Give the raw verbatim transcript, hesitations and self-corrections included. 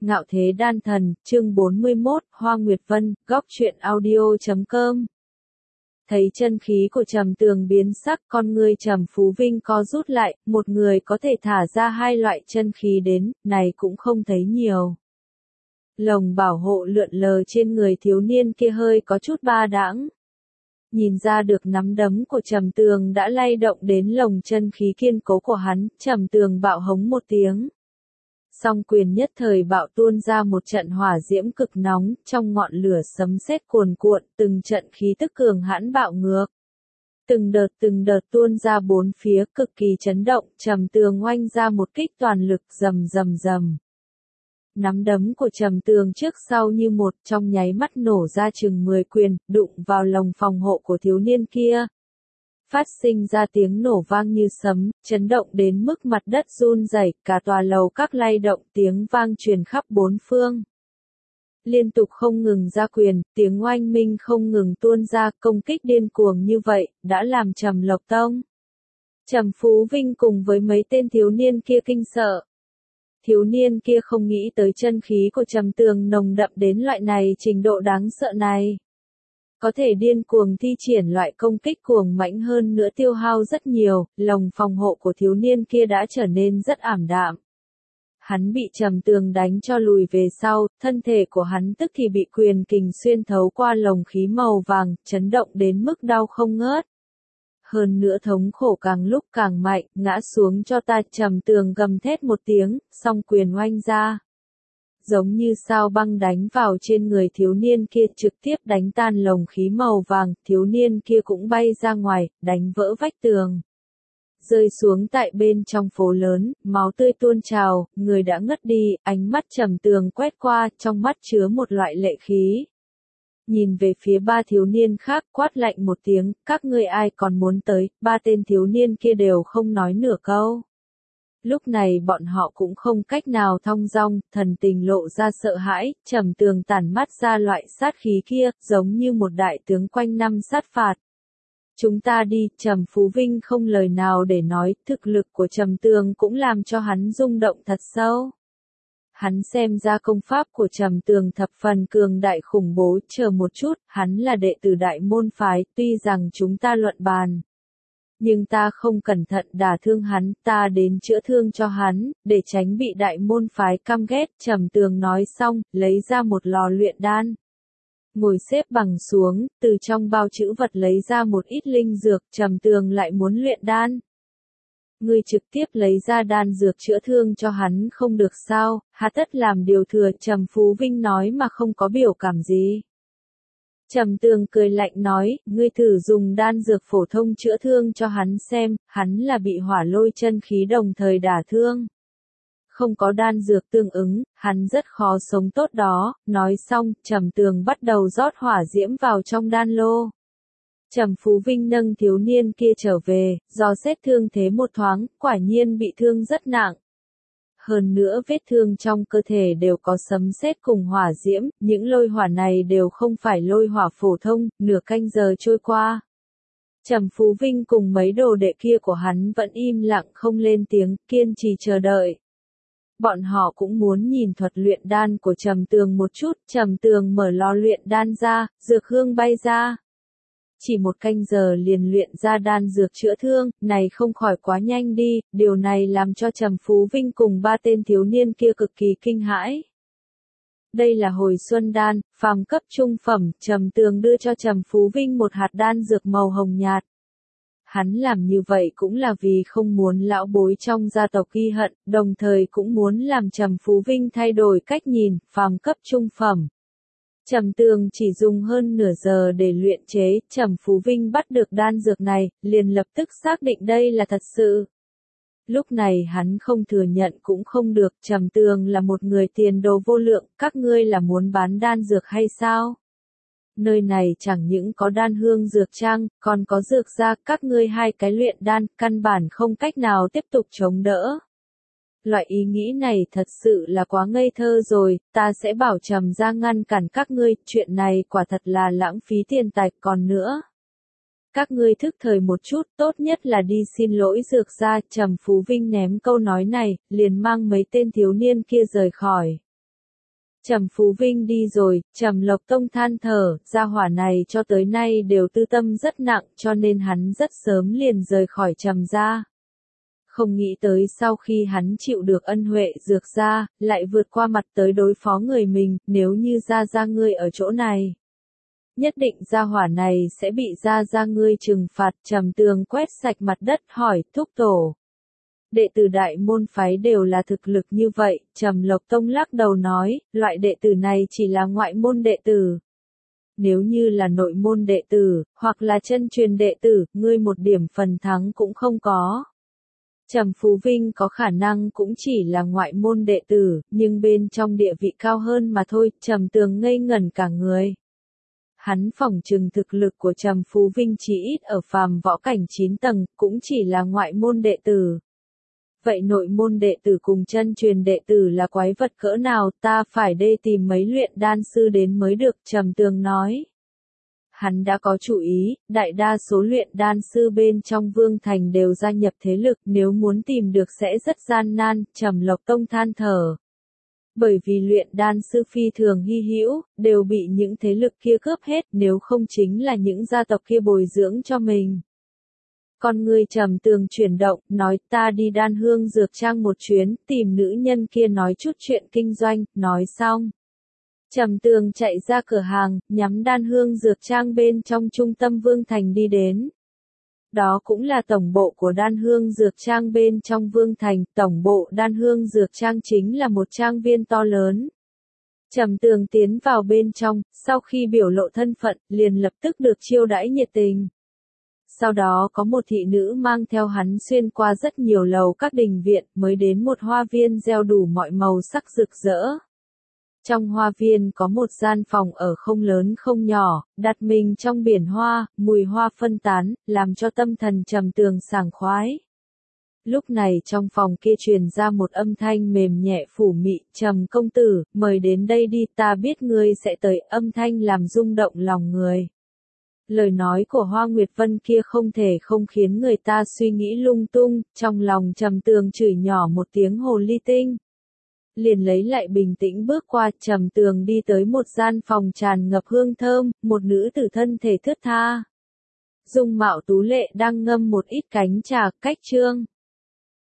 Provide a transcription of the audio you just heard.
Ngạo Thế Đan Thần, chương bốn mươi mốt, Hoa Nguyệt Vân, góc truyện audio chấm com. Thấy chân khí của Trầm Tường biến sắc, con ngươi Trầm Phú Vinh co rút lại, một người có thể thả ra hai loại chân khí đến, này cũng không thấy nhiều. Lồng bảo hộ lượn lờ trên người thiếu niên kia hơi có chút ba đãng. Nhìn ra được nắm đấm của Trầm Tường đã lay động đến lồng chân khí kiên cố của hắn, Trầm Tường bạo hống một tiếng. Song quyền nhất thời bạo tuôn ra một trận hỏa diễm cực nóng, trong ngọn lửa sấm sét cuồn cuộn, từng trận khí tức cường hãn bạo ngược. Từng đợt từng đợt tuôn ra bốn phía, cực kỳ chấn động, Trầm Tường oanh ra một kích toàn lực, rầm rầm rầm. Nắm đấm của Trầm Tường trước sau như một, trong nháy mắt nổ ra chừng mười quyền, đụng vào lồng phòng hộ của thiếu niên kia. Phát sinh ra tiếng nổ vang như sấm, chấn động đến mức mặt đất run rẩy, cả tòa lầu các lay động, tiếng vang truyền khắp bốn phương. Liên tục không ngừng ra quyền, tiếng oanh minh không ngừng tuôn ra, công kích điên cuồng như vậy, đã làm Trầm Lộc Tông, Trầm Phú Vinh cùng với mấy tên thiếu niên kia kinh sợ. Thiếu niên kia không nghĩ tới chân khí của Trầm Tường nồng đậm đến loại này, trình độ đáng sợ này. Có thể điên cuồng thi triển loại công kích cuồng mãnh hơn nữa, tiêu hao rất nhiều, lồng phòng hộ của thiếu niên kia đã trở nên rất ảm đạm. Hắn bị Trầm Tường đánh cho lùi về sau, thân thể của hắn tức thì bị quyền kình xuyên thấu qua lồng khí màu vàng, chấn động đến mức đau không ngớt. Hơn nữa thống khổ càng lúc càng mạnh, ngã xuống cho ta. Trầm Tường gầm thét một tiếng, song quyền oanh ra. Giống như sao băng đánh vào trên người thiếu niên kia, trực tiếp đánh tan lồng khí màu vàng, thiếu niên kia cũng bay ra ngoài, đánh vỡ vách tường. Rơi xuống tại bên trong phố lớn, máu tươi tuôn trào, người đã ngất đi, ánh mắt Trầm Tường quét qua, trong mắt chứa một loại lệ khí. Nhìn về phía ba thiếu niên khác, quát lạnh một tiếng, các ngươi ai còn muốn tới, ba tên thiếu niên kia đều không nói nửa câu. Lúc này bọn họ cũng không cách nào thong dong, thần tình lộ ra sợ hãi, Trầm Tường tản mắt ra loại sát khí kia, giống như một đại tướng quanh năm sát phạt. Chúng ta đi, Trầm Phú Vinh không lời nào để nói, thực lực của Trầm Tường cũng làm cho hắn rung động thật sâu. Hắn xem ra công pháp của Trầm Tường thập phần cường đại khủng bố, chờ một chút, hắn là đệ tử đại môn phái, tuy rằng chúng ta luận bàn. Nhưng ta không cẩn thận đả thương hắn, ta đến chữa thương cho hắn, để tránh bị đại môn phái căm ghét. Trầm Tường nói xong, lấy ra một lò luyện đan. Ngồi xếp bằng xuống, từ trong bao trữ vật lấy ra một ít linh dược, Trầm Tường lại muốn luyện đan. Ngươi trực tiếp lấy ra đan dược chữa thương cho hắn không được sao, hà tất làm điều thừa. Trầm Phú Vinh nói mà không có biểu cảm gì. Trầm Tường cười lạnh nói, ngươi thử dùng đan dược phổ thông chữa thương cho hắn xem, hắn là bị hỏa lôi chân khí đồng thời đả thương. Không có đan dược tương ứng, hắn rất khó sống tốt đó. Nói xong, Trầm Tường bắt đầu rót hỏa diễm vào trong đan lô. Trầm Phú Vinh nâng thiếu niên kia trở về, dò xét thương thế một thoáng, quả nhiên bị thương rất nặng. Hơn nữa vết thương trong cơ thể đều có sấm sét cùng hỏa diễm, những lôi hỏa này đều không phải lôi hỏa phổ thông. Nửa canh giờ trôi qua, Trầm Phú Vinh cùng mấy đồ đệ kia của hắn vẫn im lặng không lên tiếng, kiên trì chờ đợi. Bọn họ cũng muốn nhìn thuật luyện đan của Trầm Tường một chút. Trầm Tường mở lò luyện đan ra, dược hương bay ra. Chỉ một canh giờ liền luyện ra đan dược chữa thương, này không khỏi quá nhanh đi, điều này làm cho Trầm Phú Vinh cùng ba tên thiếu niên kia cực kỳ kinh hãi. Đây là hồi xuân đan, phàm cấp trung phẩm, Trầm Tường đưa cho Trầm Phú Vinh một hạt đan dược màu hồng nhạt. Hắn làm như vậy cũng là vì không muốn lão bối trong gia tộc ghi hận, đồng thời cũng muốn làm Trầm Phú Vinh thay đổi cách nhìn, phàm cấp trung phẩm. Trầm Tường chỉ dùng hơn nửa giờ để luyện chế, Trầm Phú Vinh bắt được đan dược này, liền lập tức xác định đây là thật sự. Lúc này hắn không thừa nhận cũng không được, Trầm Tường là một người tiền đồ vô lượng, các ngươi là muốn bán đan dược hay sao? Nơi này chẳng những có đan hương dược trang, còn có dược gia, các ngươi hai cái luyện đan, căn bản không cách nào tiếp tục chống đỡ. Loại ý nghĩ này thật sự là quá ngây thơ rồi, ta sẽ bảo Trầm gia ngăn cản các ngươi, chuyện này quả thật là lãng phí tiền tài. Còn nữa, các ngươi thức thời một chút, tốt nhất là đi xin lỗi dược gia. Trầm Phú Vinh ném câu nói này, liền mang mấy tên thiếu niên kia rời khỏi. Trầm Phú Vinh đi rồi, Trầm Lộc Tông than thở, gia hỏa này cho tới nay đều tư tâm rất nặng, cho nên hắn rất sớm liền rời khỏi Trầm gia. Không nghĩ tới sau khi hắn chịu được ân huệ dược gia, lại vượt qua mặt tới đối phó người mình, nếu như gia gia ngươi ở chỗ này. Nhất định gia hỏa này sẽ bị gia gia ngươi trừng phạt. Trầm Tường quét sạch mặt đất hỏi, thúc tổ. Đệ tử đại môn phái đều là thực lực như vậy, Trầm Lộc Tông lắc đầu nói, loại đệ tử này chỉ là ngoại môn đệ tử. Nếu như là nội môn đệ tử, hoặc là chân truyền đệ tử, ngươi một điểm phần thắng cũng không có. Trầm Phú Vinh có khả năng cũng chỉ là ngoại môn đệ tử, nhưng bên trong địa vị cao hơn mà thôi. Trầm Tường ngây ngẩn cả người. Hắn phỏng chừng thực lực của Trầm Phú Vinh chỉ ít ở phàm võ cảnh chín tầng, cũng chỉ là ngoại môn đệ tử. Vậy nội môn đệ tử cùng chân truyền đệ tử là quái vật cỡ nào, ta phải đi tìm mấy luyện đan sư đến mới được, Trầm Tường nói. Hắn đã có chủ ý, đại đa số luyện đan sư bên trong Vương Thành đều gia nhập thế lực, nếu muốn tìm được sẽ rất gian nan. Trầm Lộc Tông than thở. Bởi vì luyện đan sư phi thường hy hữu, đều bị những thế lực kia cướp hết, nếu không chính là những gia tộc kia bồi dưỡng cho mình. Con người Trầm Tường chuyển động, nói ta đi Đan Hương Dược Trang một chuyến, tìm nữ nhân kia nói chút chuyện kinh doanh. Nói xong, Trầm Tường chạy ra cửa hàng, nhắm Đan Hương Dược Trang bên trong trung tâm Vương Thành đi đến. Đó cũng là tổng bộ của Đan Hương Dược Trang bên trong Vương Thành. Tổng bộ Đan Hương Dược Trang chính là một trang viên to lớn. Trầm Tường tiến vào bên trong, sau khi biểu lộ thân phận, liền lập tức được chiêu đãi nhiệt tình. Sau đó có một thị nữ mang theo hắn xuyên qua rất nhiều lầu các đình viện, mới đến một hoa viên gieo đủ mọi màu sắc rực rỡ. Trong hoa viên có một gian phòng ở không lớn không nhỏ, đặt mình trong biển hoa, mùi hoa phân tán, làm cho tâm thần Trầm Tường sảng khoái. Lúc này trong phòng kia truyền ra một âm thanh mềm nhẹ phủ mị, Trầm công tử, mời đến đây đi, ta biết ngươi sẽ tới. Âm thanh làm rung động lòng người. Lời nói của Hoa Nguyệt Vân kia không thể không khiến người ta suy nghĩ lung tung, trong lòng Trầm Tường chửi nhỏ một tiếng hồ ly tinh. Liền lấy lại bình tĩnh bước qua. Trầm Tường đi tới một gian phòng tràn ngập hương thơm, một nữ tử thân thể thướt tha. Dung mạo tú lệ đang ngâm một ít cánh trà, cách trương.